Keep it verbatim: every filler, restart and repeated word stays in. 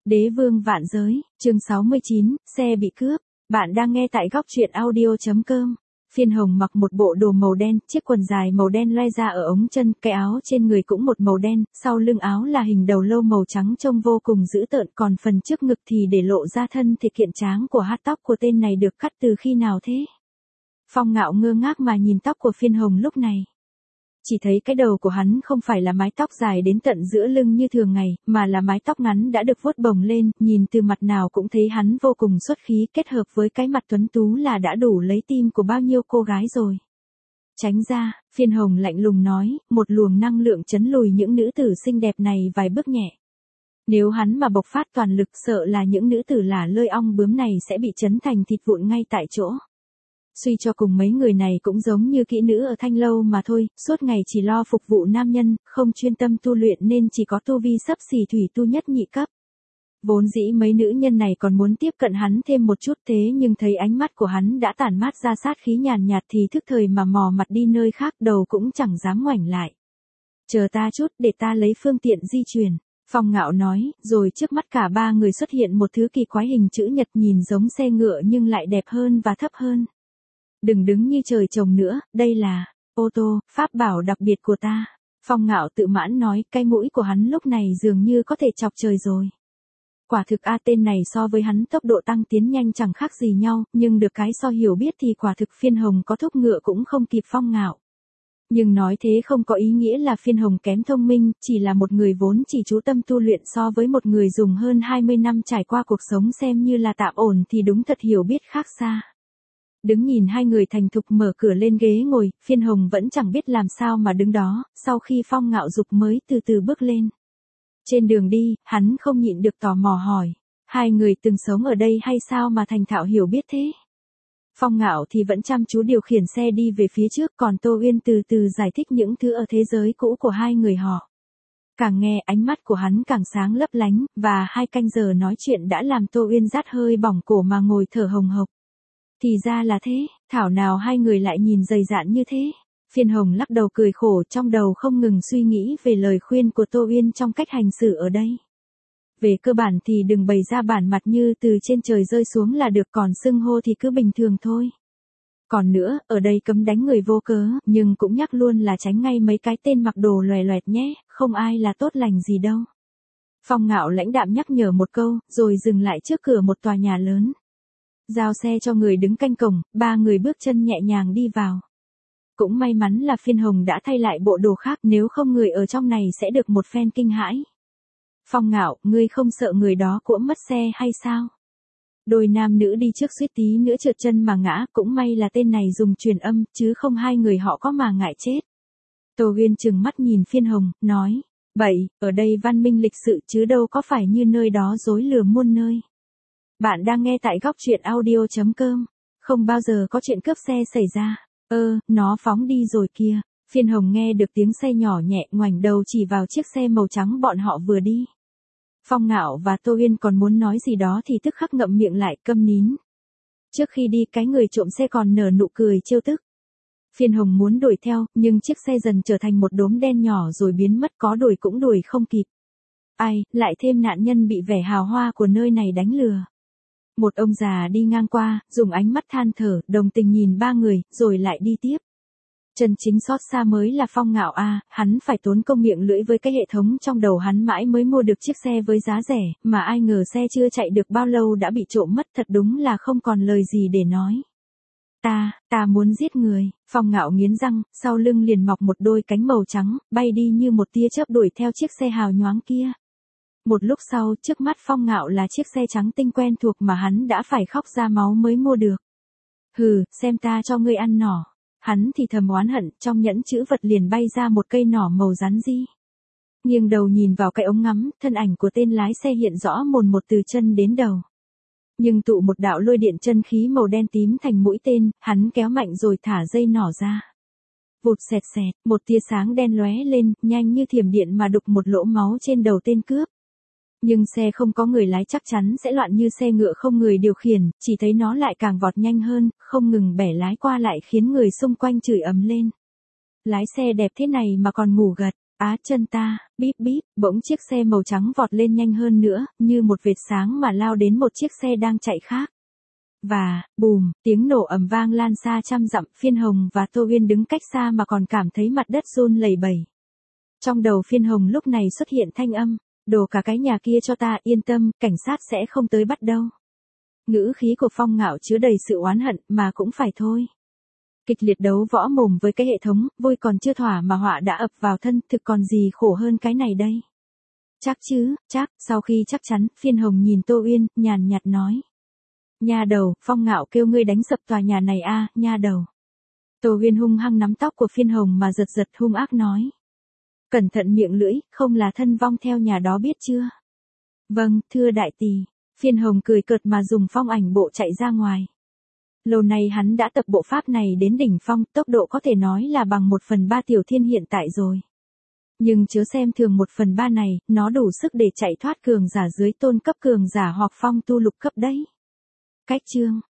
Đế vương vạn giới, chương sáu mươi chín, xe bị cướp. Bạn đang nghe tại góc truyện audio.com. Phiên Hồng mặc một bộ đồ màu đen, chiếc quần dài màu đen loe ra ở ống chân, cái áo trên người cũng một màu đen, sau lưng áo là hình đầu lâu màu trắng trông vô cùng dữ tợn, còn phần trước ngực thì để lộ ra thân thịt kiện tráng của hát tóc của tên này được cắt từ khi nào thế? Phong Ngạo ngơ ngác mà nhìn tóc của Phiên Hồng lúc này. Chỉ thấy cái đầu của hắn không phải là mái tóc dài đến tận giữa lưng như thường ngày, mà là mái tóc ngắn đã được vuốt bồng lên, nhìn từ mặt nào cũng thấy hắn vô cùng xuất khí, kết hợp với cái mặt tuấn tú là đã đủ lấy tim của bao nhiêu cô gái rồi. Tránh ra, Phiên Hồng lạnh lùng nói, một luồng năng lượng chấn lùi những nữ tử xinh đẹp này vài bước nhẹ. Nếu hắn mà bộc phát toàn lực sợ là những nữ tử lả lơi ong bướm này sẽ bị chấn thành thịt vụn ngay tại chỗ. Suy cho cùng mấy người này cũng giống như kỹ nữ ở Thanh Lâu mà thôi, suốt ngày chỉ lo phục vụ nam nhân, không chuyên tâm tu luyện nên chỉ có tu vi xấp xỉ thủy tu nhất nhị cấp. Vốn dĩ mấy nữ nhân này còn muốn tiếp cận hắn thêm một chút thế nhưng thấy ánh mắt của hắn đã tản mát ra sát khí nhàn nhạt thì thức thời mà mò mặt đi nơi khác, đầu cũng chẳng dám ngoảnh lại. Chờ ta chút để ta lấy phương tiện di chuyển. Phong Ngạo nói, rồi trước mắt cả ba người xuất hiện một thứ kỳ quái hình chữ nhật nhìn giống xe ngựa nhưng lại đẹp hơn và thấp hơn. Đừng đứng như trời trồng nữa, đây là ô tô, pháp bảo đặc biệt của ta. Phong Ngạo tự mãn nói, cái mũi của hắn lúc này dường như có thể chọc trời rồi. Quả thực a tên này so với hắn tốc độ tăng tiến nhanh chẳng khác gì nhau, nhưng được cái so hiểu biết thì quả thực Phiên Hồng có thúc ngựa cũng không kịp Phong Ngạo. Nhưng nói thế không có ý nghĩa là Phiên Hồng kém thông minh, chỉ là một người vốn chỉ chú tâm tu luyện so với một người dùng hơn hai mươi năm trải qua cuộc sống xem như là tạm ổn thì đúng thật hiểu biết khác xa. Đứng nhìn hai người thành thục mở cửa lên ghế ngồi, Phiên Hồng vẫn chẳng biết làm sao mà đứng đó, sau khi Phong Ngạo dục mới từ từ bước lên. Trên đường đi, hắn không nhịn được tò mò hỏi, hai người từng sống ở đây hay sao mà thành thạo hiểu biết thế? Phong Ngạo thì vẫn chăm chú điều khiển xe đi về phía trước, còn Tô Uyên từ từ giải thích những thứ ở thế giới cũ của hai người họ. Càng nghe ánh mắt của hắn càng sáng lấp lánh, và hai canh giờ nói chuyện đã làm Tô Uyên rát hơi bỏng cổ mà ngồi thở hồng hộc. Thì ra là thế, thảo nào hai người lại nhìn dày dạn như thế. Phiên Hồng lắc đầu cười khổ, trong đầu không ngừng suy nghĩ về lời khuyên của Tô Uyên trong cách hành xử ở đây. Về cơ bản thì đừng bày ra bản mặt như từ trên trời rơi xuống là được, còn xưng hô thì cứ bình thường thôi. Còn nữa, ở đây cấm đánh người vô cớ, nhưng cũng nhắc luôn là tránh ngay mấy cái tên mặc đồ loè loẹt nhé, không ai là tốt lành gì đâu. Phong Ngạo lãnh đạm nhắc nhở một câu, rồi dừng lại trước cửa một tòa nhà lớn. Giao xe cho người đứng canh cổng, ba người bước chân nhẹ nhàng đi vào. Cũng may mắn là Phiên Hồng đã thay lại bộ đồ khác, nếu không người ở trong này sẽ được một phen kinh hãi. Phong Ngạo, ngươi không sợ người đó cuỗm mất xe hay sao? Đôi nam nữ đi trước suýt tí nữa trượt chân mà ngã, cũng may là tên này dùng truyền âm, chứ không hai người họ có mà ngại chết. Tô Uyên trừng mắt nhìn Phiên Hồng, nói, vậy, ở đây văn minh lịch sự chứ đâu có phải như nơi đó dối lừa muôn nơi. Bạn đang nghe tại góc truyện audio.com. Không bao giờ có chuyện cướp xe xảy ra. Ơ, nó phóng đi rồi kia. Phiên Hồng nghe được tiếng xe nhỏ nhẹ, ngoảnh đầu chỉ vào chiếc xe màu trắng bọn họ vừa đi. Phong Ngạo và Tô Uyên còn muốn nói gì đó thì tức khắc ngậm miệng lại, câm nín. Trước khi đi, cái người trộm xe còn nở nụ cười trêu tức. Phiên Hồng muốn đuổi theo, nhưng chiếc xe dần trở thành một đốm đen nhỏ rồi biến mất, có đuổi cũng đuổi không kịp. Ai, lại thêm nạn nhân bị vẻ hào hoa của nơi này đánh lừa. Một ông già đi ngang qua, dùng ánh mắt than thở, đồng tình nhìn ba người, rồi lại đi tiếp. Chân chính xót xa mới là Phong Ngạo a, hắn phải tốn công miệng lưỡi với cái hệ thống trong đầu hắn mãi mới mua được chiếc xe với giá rẻ, mà ai ngờ xe chưa chạy được bao lâu đã bị trộm mất, thật đúng là không còn lời gì để nói. Ta, ta muốn giết người. Phong Ngạo nghiến răng, sau lưng liền mọc một đôi cánh màu trắng, bay đi như một tia chớp đuổi theo chiếc xe hào nhoáng kia. Một lúc sau, trước mắt Phong Ngạo là chiếc xe trắng tinh quen thuộc mà hắn đã phải khóc ra máu mới mua được. Hừ, xem ta cho ngươi ăn nỏ. Hắn thì thầm oán hận, trong nhẫn chữ vật liền bay ra một cây nỏ màu rắn ri. Nghiêng đầu nhìn vào cái ống ngắm, thân ảnh của tên lái xe hiện rõ mồn một từ chân đến đầu. Nhưng tụ một đạo lôi điện chân khí màu đen tím thành mũi tên, hắn kéo mạnh rồi thả dây nỏ ra. Vụt xẹt xẹt, một tia sáng đen lóe lên, nhanh như thiểm điện mà đục một lỗ máu trên đầu tên cướp. Nhưng xe không có người lái chắc chắn sẽ loạn như xe ngựa không người điều khiển, chỉ thấy nó lại càng vọt nhanh hơn, không ngừng bẻ lái qua lại khiến người xung quanh chửi ầm lên. Lái xe đẹp thế này mà còn ngủ gật, Á chân ta, bíp bíp, bỗng chiếc xe màu trắng vọt lên nhanh hơn nữa, như một vệt sáng mà lao đến một chiếc xe đang chạy khác. Và, bùm, tiếng nổ ầm vang lan xa trăm dặm, Phiên Hồng và Tô Uyên đứng cách xa mà còn cảm thấy mặt đất run lẩy bẩy. Trong đầu Phiên Hồng lúc này xuất hiện thanh âm, đồ cả cái nhà kia cho ta, yên tâm, cảnh sát sẽ không tới bắt đâu. Ngữ khí của Phong Ngạo chứa đầy sự oán hận, mà cũng phải thôi. Kịch liệt đấu võ mồm với cái hệ thống, vui còn chưa thỏa mà họa đã ập vào thân, thực còn gì khổ hơn cái này đây. Chắc chứ, chắc, sau khi chắc chắn, Phiên Hồng nhìn Tô Uyên, nhàn nhạt nói. Nha đầu, Phong Ngạo kêu ngươi đánh sập tòa nhà này a, à, nha đầu. Tô Uyên hung hăng nắm tóc của Phiên Hồng mà giật giật hung ác nói. Cẩn thận miệng lưỡi, không là thân vong theo nhà đó biết chưa? Vâng, thưa đại tỷ. Phiên Hồng cười cợt mà dùng phong ảnh bộ chạy ra ngoài. Lâu nay hắn đã tập bộ pháp này đến đỉnh phong, tốc độ có thể nói là bằng một phần ba tiểu thiên hiện tại rồi. Nhưng chớ xem thường một phần ba này, nó đủ sức để chạy thoát cường giả dưới tôn cấp cường giả hoặc phong tu lục cấp đấy. Cách chương